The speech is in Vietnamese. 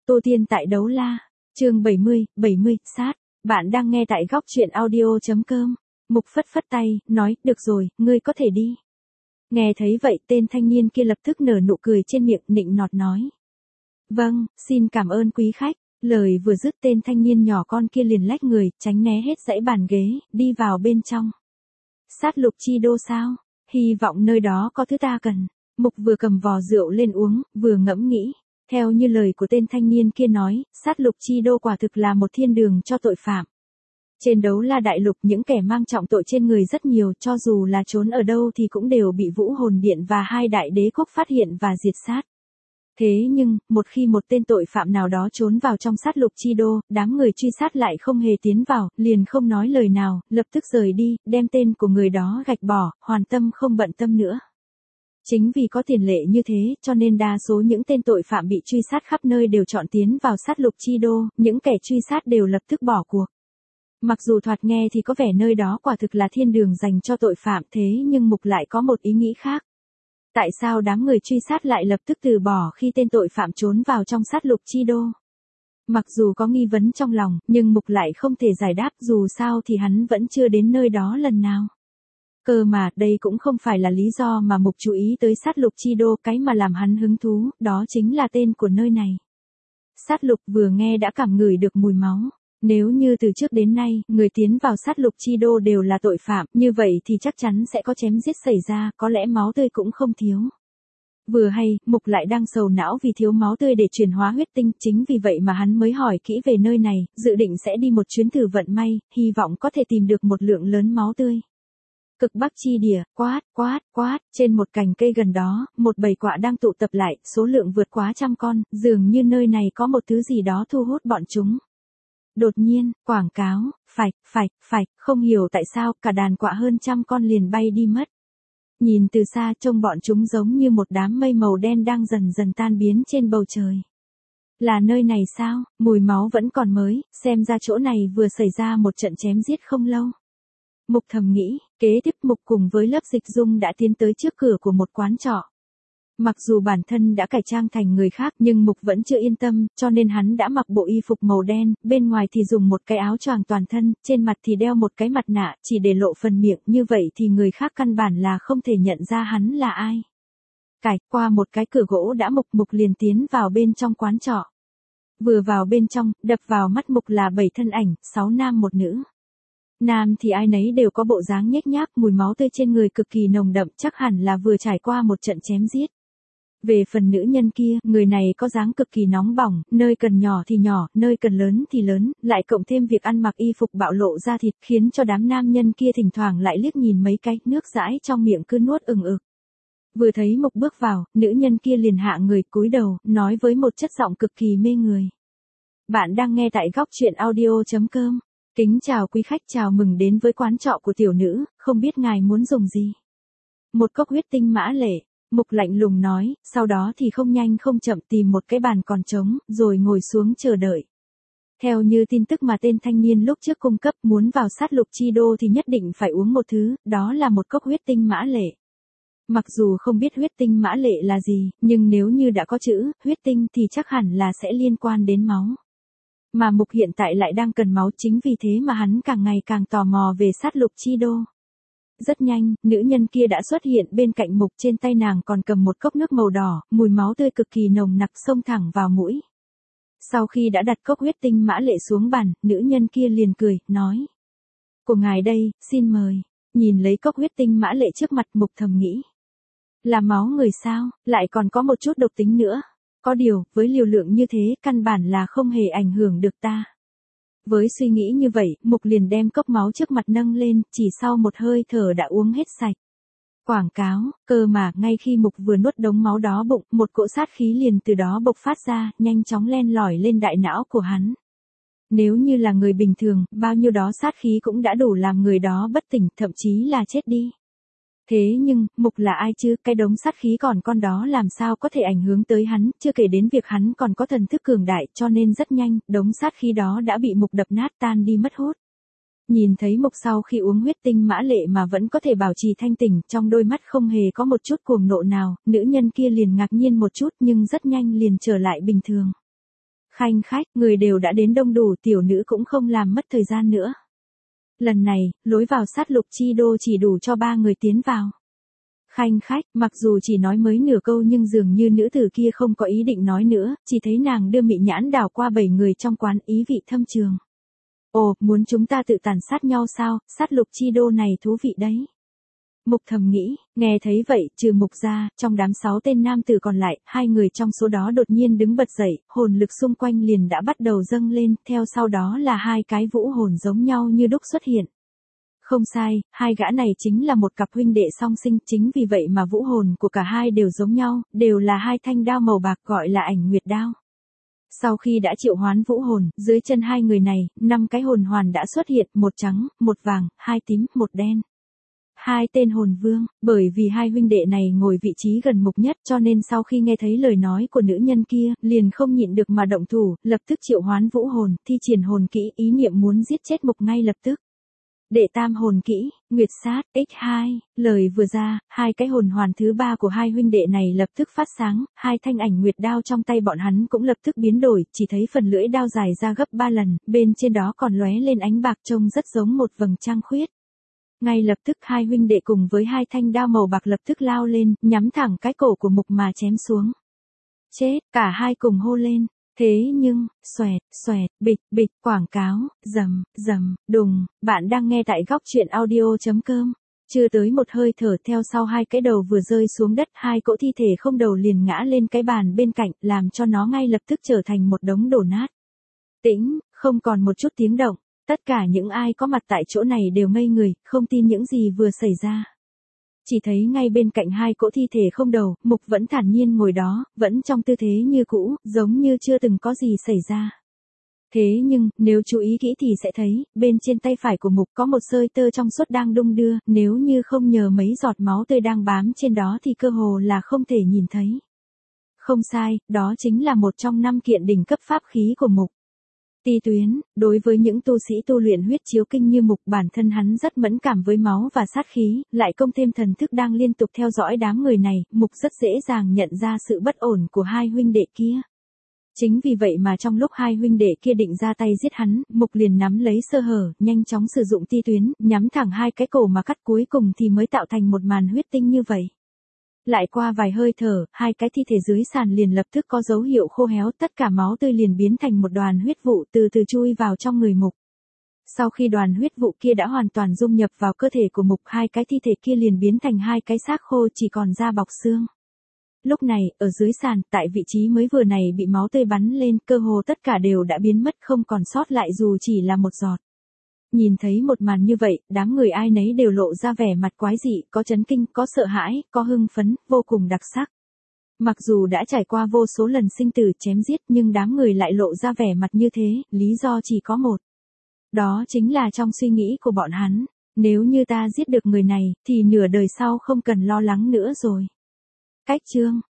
Tô Tiên tại đấu la. Chương 70, sát. Bạn đang nghe tại góc truyện audio.com. Mục phất phất tay, nói, được rồi, ngươi có thể đi. Nghe thấy vậy tên thanh niên kia lập tức nở nụ cười trên miệng, nịnh nọt nói. Vâng, xin cảm ơn quý khách. Lời vừa dứt tên thanh niên nhỏ con kia liền lách người, tránh né hết dãy bàn ghế, đi vào bên trong. Sát lục chi đô sao? Hy vọng nơi đó có thứ ta cần. Mục vừa cầm vò rượu lên uống, vừa ngẫm nghĩ. Theo như lời của tên thanh niên kia nói, sát lục chi đô quả thực là một thiên đường cho tội phạm. Trên đấu la đại lục những kẻ mang trọng tội trên người rất nhiều, cho dù là trốn ở đâu thì cũng đều bị Vũ Hồn Điện và hai đại đế quốc phát hiện và diệt sát. Thế nhưng, một khi một tên tội phạm nào đó trốn vào trong sát lục chi đô, đám người truy sát lại không hề tiến vào, liền không nói lời nào, lập tức rời đi, đem tên của người đó gạch bỏ, hoàn tâm không bận tâm nữa. Chính vì có tiền lệ như thế, cho nên đa số những tên tội phạm bị truy sát khắp nơi đều chọn tiến vào sát lục chi đô, những kẻ truy sát đều lập tức bỏ cuộc. Mặc dù thoạt nghe thì có vẻ nơi đó quả thực là thiên đường dành cho tội phạm, thế nhưng Mục lại có một ý nghĩ khác. Tại sao đám người truy sát lại lập tức từ bỏ khi tên tội phạm trốn vào trong sát lục chi đô? Mặc dù có nghi vấn trong lòng, nhưng Mục lại không thể giải đáp, dù sao thì hắn vẫn chưa đến nơi đó lần nào. Cơ mà, đây cũng không phải là lý do mà Mục chú ý tới sát lục chi đô, cái mà làm hắn hứng thú, đó chính là tên của nơi này. Sát lục vừa nghe đã cảm ngửi được mùi máu. Nếu như từ trước đến nay, người tiến vào sát lục chi đô đều là tội phạm, như vậy thì chắc chắn sẽ có chém giết xảy ra, có lẽ máu tươi cũng không thiếu. Vừa hay, Mục lại đang sầu não vì thiếu máu tươi để chuyển hóa huyết tinh, chính vì vậy mà hắn mới hỏi kỹ về nơi này, dự định sẽ đi một chuyến thử vận may, hy vọng có thể tìm được một lượng lớn máu tươi. Cực Bắc chi địa, quát, trên một cành cây gần đó, một bầy quạ đang tụ tập lại, số lượng vượt quá 100 con, dường như nơi này có một thứ gì đó thu hút bọn chúng. Đột nhiên, quảng cáo, phải, không hiểu tại sao, cả đàn quạ hơn 100 con liền bay đi mất. Nhìn từ xa trông bọn chúng giống như một đám mây màu đen đang dần dần tan biến trên bầu trời. Là nơi này sao, mùi máu vẫn còn mới, xem ra chỗ này vừa xảy ra một trận chém giết không lâu. Mục thầm nghĩ, kế tiếp Mục cùng với lớp dịch dung đã tiến tới trước cửa của một quán trọ. Mặc dù bản thân đã cải trang thành người khác nhưng Mục vẫn chưa yên tâm, cho nên hắn đã mặc bộ y phục màu đen, bên ngoài thì dùng một cái áo choàng toàn thân, trên mặt thì đeo một cái mặt nạ, chỉ để lộ phần miệng, như vậy thì người khác căn bản là không thể nhận ra hắn là ai. Qua một cái cửa gỗ đã Mục liền tiến vào bên trong quán trọ. Vừa vào bên trong, đập vào mắt Mục là 7 thân ảnh, 6 nam 1 nữ. Nam thì ai nấy đều có bộ dáng nhếch nhác, mùi máu tươi trên người cực kỳ nồng đậm, chắc hẳn là vừa trải qua một trận chém giết. Về phần nữ nhân kia, người này có dáng cực kỳ nóng bỏng, nơi cần nhỏ thì nhỏ, nơi cần lớn thì lớn, lại cộng thêm việc ăn mặc y phục bạo lộ da thịt, khiến cho đám nam nhân kia thỉnh thoảng lại liếc nhìn mấy cái, nước dãi trong miệng cứ nuốt ừng ực. Vừa thấy Mục bước vào, nữ nhân kia liền hạ người cúi đầu, nói với một chất giọng cực kỳ mê người. Bạn đang nghe tại góc truyện audio.com. Kính chào quý khách, chào mừng đến với quán trọ của tiểu nữ, không biết ngài muốn dùng gì. Một cốc huyết tinh mã lệ. Mục lạnh lùng nói, sau đó thì không nhanh không chậm tìm một cái bàn còn trống, rồi ngồi xuống chờ đợi. Theo như tin tức mà tên thanh niên lúc trước cung cấp, muốn vào sát lục chi đô thì nhất định phải uống một thứ, đó là một cốc huyết tinh mã lệ. Mặc dù không biết huyết tinh mã lệ là gì, nhưng nếu như đã có chữ huyết tinh thì chắc hẳn là sẽ liên quan đến máu. Mà Mục hiện tại lại đang cần máu, chính vì thế mà hắn càng ngày càng tò mò về sát lục chi đô. Rất nhanh, nữ nhân kia đã xuất hiện bên cạnh Mục, trên tay nàng còn cầm một cốc nước màu đỏ, mùi máu tươi cực kỳ nồng nặc xông thẳng vào mũi. Sau khi đã đặt cốc huyết tinh mã lệ xuống bàn, nữ nhân kia liền cười, nói. Của ngài đây, xin mời. Nhìn lấy cốc huyết tinh mã lệ trước mặt, Mục thầm nghĩ. Là máu người sao, lại còn có một chút độc tính nữa. Có điều, với liều lượng như thế, căn bản là không hề ảnh hưởng được ta. Với suy nghĩ như vậy, Mục liền đem cốc máu trước mặt nâng lên, chỉ sau một hơi thở đã uống hết sạch. Quảng cáo, cơ mà, ngay khi Mục vừa nuốt đống máu đó bụng, một cỗ sát khí liền từ đó bộc phát ra, nhanh chóng len lỏi lên đại não của hắn. Nếu như là người bình thường, bao nhiêu đó sát khí cũng đã đủ làm người đó bất tỉnh, thậm chí là chết đi. Thế nhưng, Mục là ai chứ, cái đống sát khí còn con đó làm sao có thể ảnh hưởng tới hắn, chưa kể đến việc hắn còn có thần thức cường đại, cho nên rất nhanh, đống sát khí đó đã bị Mục đập nát tan đi mất hút. Nhìn thấy Mục sau khi uống huyết tinh mã lệ mà vẫn có thể bảo trì thanh tỉnh, trong đôi mắt không hề có một chút cuồng nộ nào, nữ nhân kia liền ngạc nhiên một chút nhưng rất nhanh liền trở lại bình thường. Khanh khách, người đều đã đến đông đủ, tiểu nữ cũng không làm mất thời gian nữa. Lần này, lối vào sát lục chi đô chỉ đủ cho 3 người tiến vào. Khanh khách, mặc dù chỉ nói mới nửa câu nhưng dường như nữ tử kia không có ý định nói nữa, chỉ thấy nàng đưa mị nhãn đảo qua 7 người trong quán, ý vị thâm trường. Ồ, muốn chúng ta tự tàn sát nhau sao, sát lục chi đô này thú vị đấy. Mục thầm nghĩ, nghe thấy vậy, trừ Mục ra, trong đám 6 tên nam tử còn lại, 2 người trong số đó đột nhiên đứng bật dậy, hồn lực xung quanh liền đã bắt đầu dâng lên, theo sau đó là 2 cái vũ hồn giống nhau như đúc xuất hiện. Không sai, 2 gã này chính là một cặp huynh đệ song sinh, chính vì vậy mà vũ hồn của cả hai đều giống nhau, đều là 2 thanh đao màu bạc gọi là Ảnh Nguyệt đao. Sau khi đã triệu hoán vũ hồn, dưới chân 2 người này, 5 cái hồn hoàn đã xuất hiện, 1 trắng, 1 vàng, 2 tím, 1 đen. 2 tên hồn vương, bởi vì 2 huynh đệ này ngồi vị trí gần Mục nhất cho nên sau khi nghe thấy lời nói của nữ nhân kia, liền không nhịn được mà động thủ, lập tức triệu hoán vũ hồn, thi triển hồn kỹ, ý niệm muốn giết chết Mục ngay lập tức. Đệ tam hồn kỹ, Nguyệt sát, x2, lời vừa ra, 2 cái hồn hoàn thứ 3 của 2 huynh đệ này lập tức phát sáng, 2 thanh ảnh nguyệt đao trong tay bọn hắn cũng lập tức biến đổi, chỉ thấy phần lưỡi đao dài ra gấp 3 lần, bên trên đó còn lóe lên ánh bạc trông rất giống một vầng trăng khuyết. Ngay lập tức 2 huynh đệ cùng với 2 thanh đao màu bạc lập tức lao lên, nhắm thẳng cái cổ của Mục mà chém xuống. Chết, cả hai cùng hô lên. Thế nhưng, xoẹt, xoẹt, bịch, bịch, quảng cáo, rầm, rầm, đùng, bạn đang nghe tại góc truyện audio.com. Chưa tới một hơi thở theo sau 2 cái đầu vừa rơi xuống đất, 2 cỗ thi thể không đầu liền ngã lên cái bàn bên cạnh, làm cho nó ngay lập tức trở thành một đống đổ nát. Tĩnh, không còn một chút tiếng động, tất cả những ai có mặt tại chỗ này đều ngây người, không tin những gì vừa xảy ra. Chỉ thấy ngay bên cạnh 2 cỗ thi thể không đầu, Mục vẫn thản nhiên ngồi đó, vẫn trong tư thế như cũ, giống như chưa từng có gì xảy ra. Thế nhưng, nếu chú ý kỹ thì sẽ thấy, bên trên tay phải của Mục có một sợi tơ trong suốt đang đung đưa, nếu như không nhờ mấy giọt máu tươi đang bám trên đó thì cơ hồ là không thể nhìn thấy. Không sai, đó chính là một trong 5 kiện đỉnh cấp pháp khí của Mục. Ti tuyến, đối với những tu sĩ tu luyện huyết chiếu kinh như Mục, bản thân hắn rất mẫn cảm với máu và sát khí, lại công thêm thần thức đang liên tục theo dõi đám người này, Mục rất dễ dàng nhận ra sự bất ổn của 2 huynh đệ kia. Chính vì vậy mà trong lúc 2 huynh đệ kia định ra tay giết hắn, Mục liền nắm lấy sơ hở, nhanh chóng sử dụng ti tuyến, nhắm thẳng 2 cái cổ mà cắt, cuối cùng thì mới tạo thành một màn huyết tinh như vậy. Lại qua vài hơi thở, 2 cái thi thể dưới sàn liền lập tức có dấu hiệu khô héo, tất cả máu tươi liền biến thành một đoàn huyết vụ từ từ chui vào trong người Mục. Sau khi đoàn huyết vụ kia đã hoàn toàn dung nhập vào cơ thể của Mục, 2 cái thi thể kia liền biến thành 2 cái xác khô chỉ còn da bọc xương. Lúc này, ở dưới sàn, tại vị trí mới vừa này bị máu tươi bắn lên, cơ hồ tất cả đều đã biến mất, không còn sót lại dù chỉ là một giọt. Nhìn thấy một màn như vậy, đám người ai nấy đều lộ ra vẻ mặt quái dị, có chấn kinh, có sợ hãi, có hưng phấn, vô cùng đặc sắc. Mặc dù đã trải qua vô số lần sinh tử chém giết nhưng đám người lại lộ ra vẻ mặt như thế, lý do chỉ có một. Đó chính là trong suy nghĩ của bọn hắn, nếu như ta giết được người này, thì nửa đời sau không cần lo lắng nữa rồi. Cách chương